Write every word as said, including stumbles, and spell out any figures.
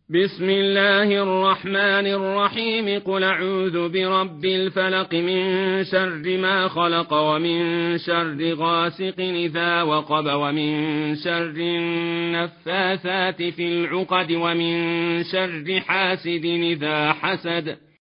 بسم الله الرحمن الرحيم قل أعوذ برب الفلق من شر ما خلق ومن شر غاسق إذا وقب ومن شر النفاثات في العقد ومن شر حاسد إذا حسد